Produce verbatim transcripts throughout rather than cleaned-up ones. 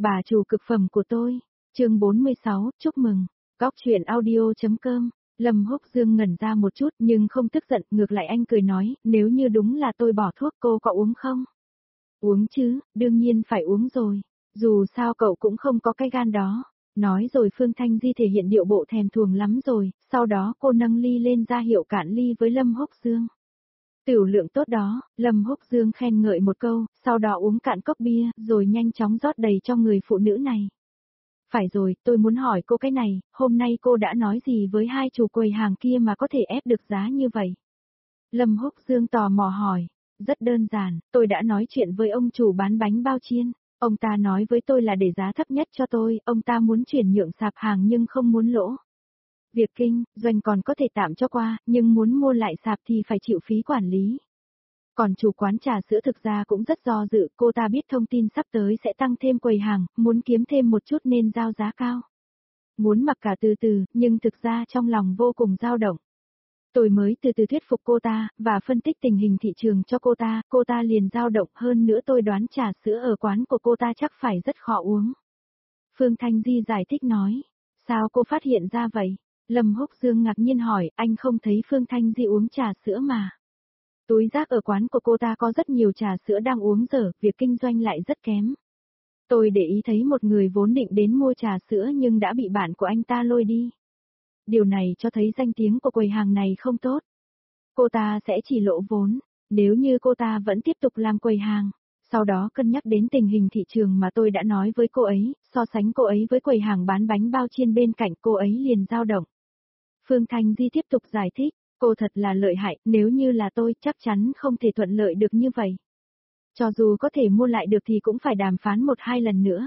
Bà chủ cực phẩm của tôi. Chương bốn mươi sáu, chúc mừng. Góc truyện audio.com. Lâm Húc Dương ngẩn ra một chút nhưng không tức giận, ngược lại anh cười nói, nếu như đúng là tôi bỏ thuốc cô có uống không? Uống chứ, đương nhiên phải uống rồi. Dù sao cậu cũng không có cái gan đó. Nói rồi Phương Thanh Di thể hiện điệu bộ thèm thuồng lắm rồi, sau đó cô nâng ly lên ra hiệu cạn ly với Lâm Húc Dương. Tiểu lượng tốt đó, Lâm Húc Dương khen ngợi một câu, sau đó uống cạn cốc bia, rồi nhanh chóng rót đầy cho người phụ nữ này. Phải rồi, tôi muốn hỏi cô cái này, hôm nay cô đã nói gì với hai chủ quầy hàng kia mà có thể ép được giá như vậy? Lâm Húc Dương tò mò hỏi, rất đơn giản, tôi đã nói chuyện với ông chủ bán bánh bao chiên, ông ta nói với tôi là để giá thấp nhất cho tôi, ông ta muốn chuyển nhượng sạp hàng nhưng không muốn lỗ. Việc kinh doanh còn có thể tạm cho qua, nhưng muốn mua lại sạp thì phải chịu phí quản lý. Còn chủ quán trà sữa thực ra cũng rất do dự, cô ta biết thông tin sắp tới sẽ tăng thêm quầy hàng, muốn kiếm thêm một chút nên giao giá cao. Muốn mặc cả từ từ, nhưng thực ra trong lòng vô cùng dao động. Tôi mới từ từ thuyết phục cô ta, và phân tích tình hình thị trường cho cô ta, cô ta liền dao động hơn nữa tôi đoán trà sữa ở quán của cô ta chắc phải rất khó uống. Phương Thanh Di giải thích nói, sao cô phát hiện ra vậy? Lâm Húc Dương ngạc nhiên hỏi, anh không thấy Phương Thanh Di uống trà sữa mà. Túi rác ở quán của cô ta có rất nhiều trà sữa đang uống dở, việc kinh doanh lại rất kém. Tôi để ý thấy một người vốn định đến mua trà sữa nhưng đã bị bạn của anh ta lôi đi. Điều này cho thấy danh tiếng của quầy hàng này không tốt. Cô ta sẽ chỉ lỗ vốn, nếu như cô ta vẫn tiếp tục làm quầy hàng. Sau đó cân nhắc đến tình hình thị trường mà tôi đã nói với cô ấy, so sánh cô ấy với quầy hàng bán bánh bao chiên bên cạnh, cô ấy liền dao động. Phương Thanh Di tiếp tục giải thích, cô thật là lợi hại, nếu như là tôi chắc chắn không thể thuận lợi được như vậy. Cho dù có thể mua lại được thì cũng phải đàm phán một hai lần nữa.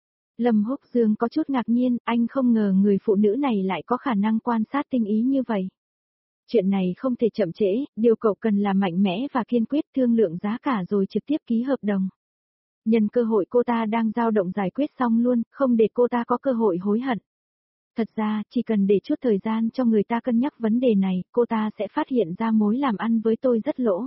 Lâm Húc Dương có chút ngạc nhiên, anh không ngờ người phụ nữ này lại có khả năng quan sát tinh ý như vậy. Chuyện này không thể chậm trễ, điều cậu cần là mạnh mẽ và kiên quyết thương lượng giá cả rồi trực tiếp ký hợp đồng. Nhân cơ hội cô ta đang dao động giải quyết xong luôn, không để cô ta có cơ hội hối hận. Thật ra, chỉ cần để chút thời gian cho người ta cân nhắc vấn đề này, cô ta sẽ phát hiện ra mối làm ăn với tôi rất lỗ.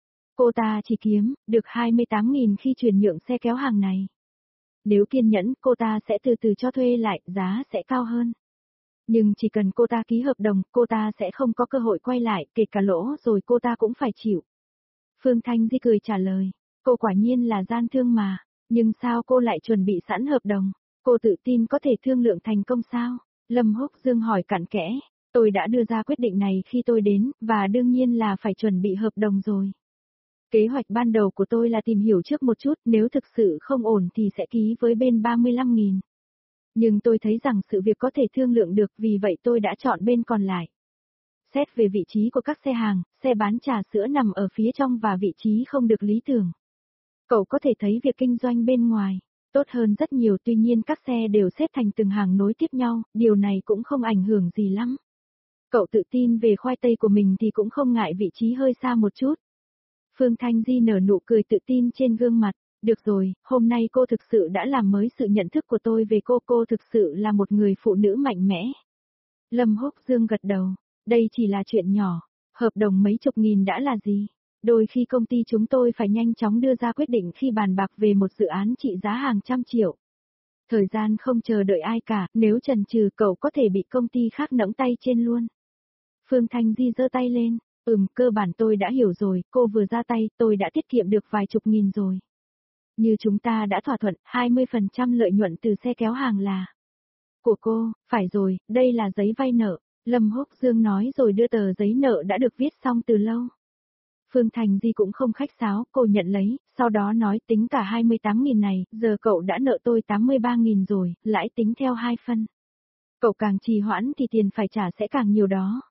Cô ta chỉ kiếm được hai mươi tám nghìn khi chuyển nhượng xe kéo hàng này. Nếu kiên nhẫn, cô ta sẽ từ từ cho thuê lại, giá sẽ cao hơn. Nhưng chỉ cần cô ta ký hợp đồng, cô ta sẽ không có cơ hội quay lại, kể cả lỗ rồi cô ta cũng phải chịu. Phương Thanh Di cười trả lời, cô quả nhiên là gian thương mà, nhưng sao cô lại chuẩn bị sẵn hợp đồng? Cô tự tin có thể thương lượng thành công sao? Lâm Húc Dương hỏi cặn kẽ, tôi đã đưa ra quyết định này khi tôi đến, và đương nhiên là phải chuẩn bị hợp đồng rồi. Kế hoạch ban đầu của tôi là tìm hiểu trước một chút, nếu thực sự không ổn thì sẽ ký với bên ba mươi lăm nghìn. Nhưng tôi thấy rằng sự việc có thể thương lượng được, vì vậy tôi đã chọn bên còn lại. Xét về vị trí của các xe hàng, xe bán trà sữa nằm ở phía trong và vị trí không được lý tưởng. Cậu có thể thấy việc kinh doanh bên ngoài tốt hơn rất nhiều, tuy nhiên các xe đều xếp thành từng hàng nối tiếp nhau, điều này cũng không ảnh hưởng gì lắm. Cậu tự tin về khoai tây của mình thì cũng không ngại vị trí hơi xa một chút. Phương Thanh Di nở nụ cười tự tin trên gương mặt. Được rồi, hôm nay cô thực sự đã làm mới sự nhận thức của tôi về cô, cô thực sự là một người phụ nữ mạnh mẽ. Lâm Húc Dương gật đầu, đây chỉ là chuyện nhỏ, hợp đồng mấy chục nghìn đã là gì? Đôi khi công ty chúng tôi phải nhanh chóng đưa ra quyết định khi bàn bạc về một dự án trị giá hàng trăm triệu. Thời gian không chờ đợi ai cả, nếu chần chừ cậu có thể bị công ty khác nẫng tay trên luôn. Phương Thanh Di giơ tay lên, ừm, cơ bản tôi đã hiểu rồi, cô vừa ra tay, tôi đã tiết kiệm được vài chục nghìn rồi. Như chúng ta đã thỏa thuận, hai mươi phần trăm lợi nhuận từ xe kéo hàng là của cô, phải rồi, đây là giấy vay nợ, Lâm Húc Dương nói rồi đưa tờ giấy nợ đã được viết xong từ lâu. Phương Thành Di cũng không khách sáo, cô nhận lấy, sau đó nói tính cả hai mươi tám nghìn này, giờ cậu đã nợ tôi tám mươi ba nghìn rồi, lãi tính theo hai phân. Cậu càng trì hoãn thì tiền phải trả sẽ càng nhiều đó.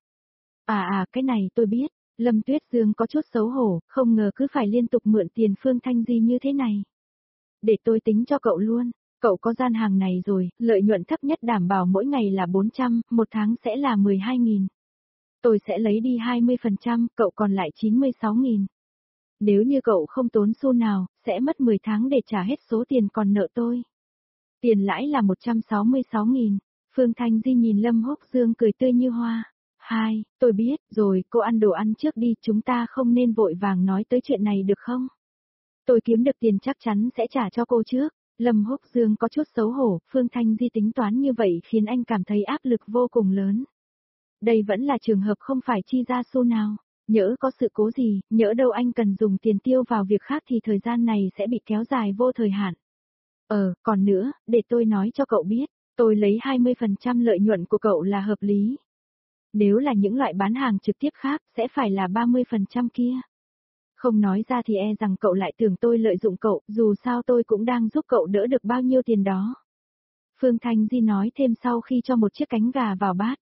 À à, cái này tôi biết, Lâm Tuyết Dương có chút xấu hổ, không ngờ cứ phải liên tục mượn tiền Phương Thanh Di như thế này. Để tôi tính cho cậu luôn, cậu có gian hàng này rồi, lợi nhuận thấp nhất đảm bảo mỗi ngày là bốn trăm, một tháng sẽ là mười hai nghìn. Tôi sẽ lấy đi hai mươi phần trăm, cậu còn lại chín mươi sáu nghìn. Nếu như cậu không tốn xu nào, sẽ mất mười tháng để trả hết số tiền còn nợ tôi. Tiền lãi là một trăm sáu mươi sáu nghìn. Phương Thanh Di nhìn Lâm Húc Dương cười tươi như hoa. Hai, tôi biết, rồi, cô ăn đồ ăn trước đi, chúng ta không nên vội vàng nói tới chuyện này được không? Tôi kiếm được tiền chắc chắn sẽ trả cho cô trước. Lâm Húc Dương có chút xấu hổ, Phương Thanh Di tính toán như vậy khiến anh cảm thấy áp lực vô cùng lớn. Đây vẫn là trường hợp không phải chi ra xu nào, nhỡ có sự cố gì, nhỡ đâu anh cần dùng tiền tiêu vào việc khác thì thời gian này sẽ bị kéo dài vô thời hạn. Ờ, còn nữa, để tôi nói cho cậu biết, tôi lấy hai mươi phần trăm lợi nhuận của cậu là hợp lý. Nếu là những loại bán hàng trực tiếp khác, sẽ phải là ba mươi phần trăm kia. Không nói ra thì e rằng cậu lại tưởng tôi lợi dụng cậu, dù sao tôi cũng đang giúp cậu đỡ được bao nhiêu tiền đó. Phương Thanh Di nói thêm sau khi cho một chiếc cánh gà vào bát.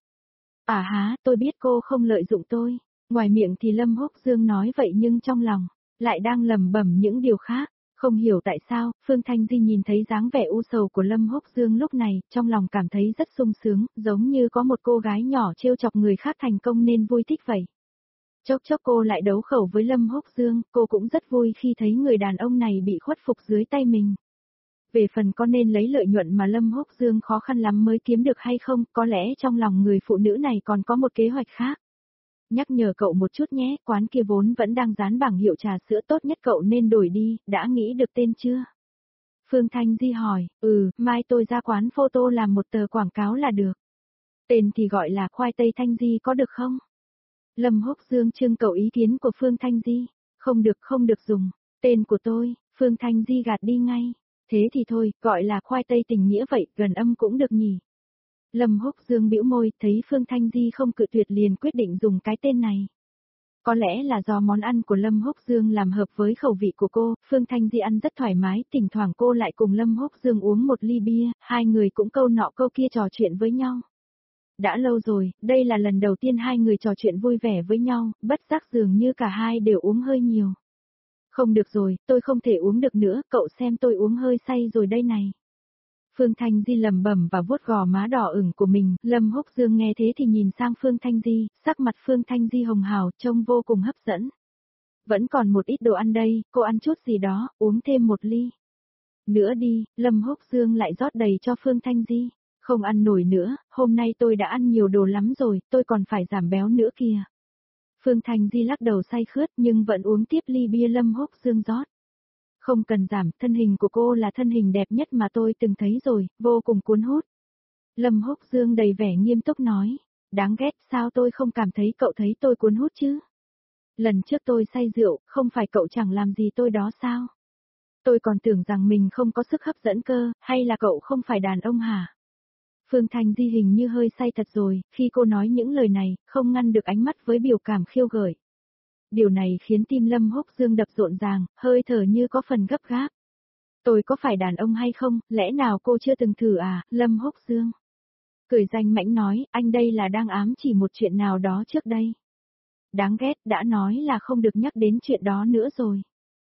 À há, tôi biết cô không lợi dụng tôi. Ngoài miệng thì Lâm Húc Dương nói vậy nhưng trong lòng, lại đang lẩm bẩm những điều khác. Không hiểu tại sao, Phương Thanh Di nhìn thấy dáng vẻ u sầu của Lâm Húc Dương lúc này, trong lòng cảm thấy rất sung sướng, giống như có một cô gái nhỏ trêu chọc người khác thành công nên vui thích vậy. Chốc chốc cô lại đấu khẩu với Lâm Húc Dương, cô cũng rất vui khi thấy người đàn ông này bị khuất phục dưới tay mình. Về phần có nên lấy lợi nhuận mà Lâm Húc Dương khó khăn lắm mới kiếm được hay không, có lẽ trong lòng người phụ nữ này còn có một kế hoạch khác. Nhắc nhở cậu một chút nhé, quán kia vốn vẫn đang dán bảng hiệu trà sữa, tốt nhất cậu nên đổi đi, đã nghĩ được tên chưa? Phương Thanh Di hỏi, ừ, mai tôi ra quán photo làm một tờ quảng cáo là được. Tên thì gọi là khoai tây Thanh Di có được không? Lâm Húc Dương trưng cầu ý kiến của Phương Thanh Di, không được không được dùng, tên của tôi, Phương Thanh Di gạt đi ngay, thế thì thôi, gọi là khoai tây tình nghĩa vậy, gần âm cũng được nhỉ. Lâm Húc Dương bĩu môi, thấy Phương Thanh Di không cự tuyệt liền quyết định dùng cái tên này. Có lẽ là do món ăn của Lâm Húc Dương làm hợp với khẩu vị của cô, Phương Thanh Di ăn rất thoải mái, thỉnh thoảng cô lại cùng Lâm Húc Dương uống một ly bia, hai người cũng câu nọ câu kia trò chuyện với nhau. Đã lâu rồi, đây là lần đầu tiên hai người trò chuyện vui vẻ với nhau, bất giác dường như cả hai đều uống hơi nhiều. Không được rồi, tôi không thể uống được nữa, cậu xem tôi uống hơi say rồi đây này. Phương Thanh Di lẩm bẩm và vuốt gò má đỏ ửng của mình, Lâm Húc Dương nghe thế thì nhìn sang Phương Thanh Di, sắc mặt Phương Thanh Di hồng hào, trông vô cùng hấp dẫn. Vẫn còn một ít đồ ăn đây, cô ăn chút gì đó, uống thêm một ly. Nữa đi, Lâm Húc Dương lại rót đầy cho Phương Thanh Di. Không ăn nổi nữa, hôm nay tôi đã ăn nhiều đồ lắm rồi, tôi còn phải giảm béo nữa kìa. Phương Thanh Di lắc đầu say khướt nhưng vẫn uống tiếp ly bia Lâm Húc Dương rót. Không cần giảm, thân hình của cô là thân hình đẹp nhất mà tôi từng thấy rồi, vô cùng cuốn hút. Lâm Húc Dương đầy vẻ nghiêm túc nói, đáng ghét sao tôi không cảm thấy cậu thấy tôi cuốn hút chứ? Lần trước tôi say rượu, không phải cậu chẳng làm gì tôi đó sao? Tôi còn tưởng rằng mình không có sức hấp dẫn cơ, hay là cậu không phải đàn ông hả? Phương Thanh Di hình như hơi say thật rồi, khi cô nói những lời này, không ngăn được ánh mắt với biểu cảm khiêu gợi. Điều này khiến tim Lâm Húc Dương đập rộn ràng, hơi thở như có phần gấp gáp. Tôi có phải đàn ông hay không, lẽ nào cô chưa từng thử à, Lâm Húc Dương? Cười danh mãnh nói, anh đây là đang ám chỉ một chuyện nào đó trước đây. Đáng ghét, đã nói là không được nhắc đến chuyện đó nữa rồi.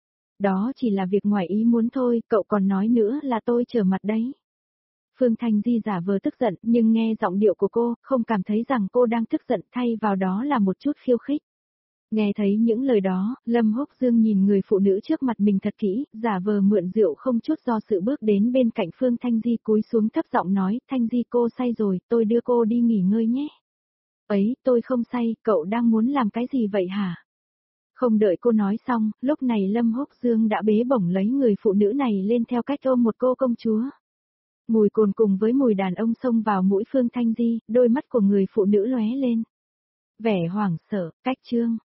Đó chỉ là việc ngoài ý muốn thôi, cậu còn nói nữa là tôi trở mặt đấy. Phương Thanh Di giả vờ tức giận, nhưng nghe giọng điệu của cô, không cảm thấy rằng cô đang tức giận, thay vào đó là một chút khiêu khích. Nghe thấy những lời đó, Lâm Húc Dương nhìn người phụ nữ trước mặt mình thật kỹ, giả vờ mượn rượu không chút do sự bước đến bên cạnh Phương Thanh Di cúi xuống thấp giọng nói, Thanh Di cô say rồi, tôi đưa cô đi nghỉ ngơi nhé. Ấy, tôi không say, cậu đang muốn làm cái gì vậy hả? Không đợi cô nói xong, lúc này Lâm Húc Dương đã bế bổng lấy người phụ nữ này lên theo cách ôm một cô công chúa. Mùi cồn cùng với mùi đàn ông xông vào mũi Phương Thanh Di, đôi mắt của người phụ nữ lóe lên. Vẻ hoảng sợ, cách trương.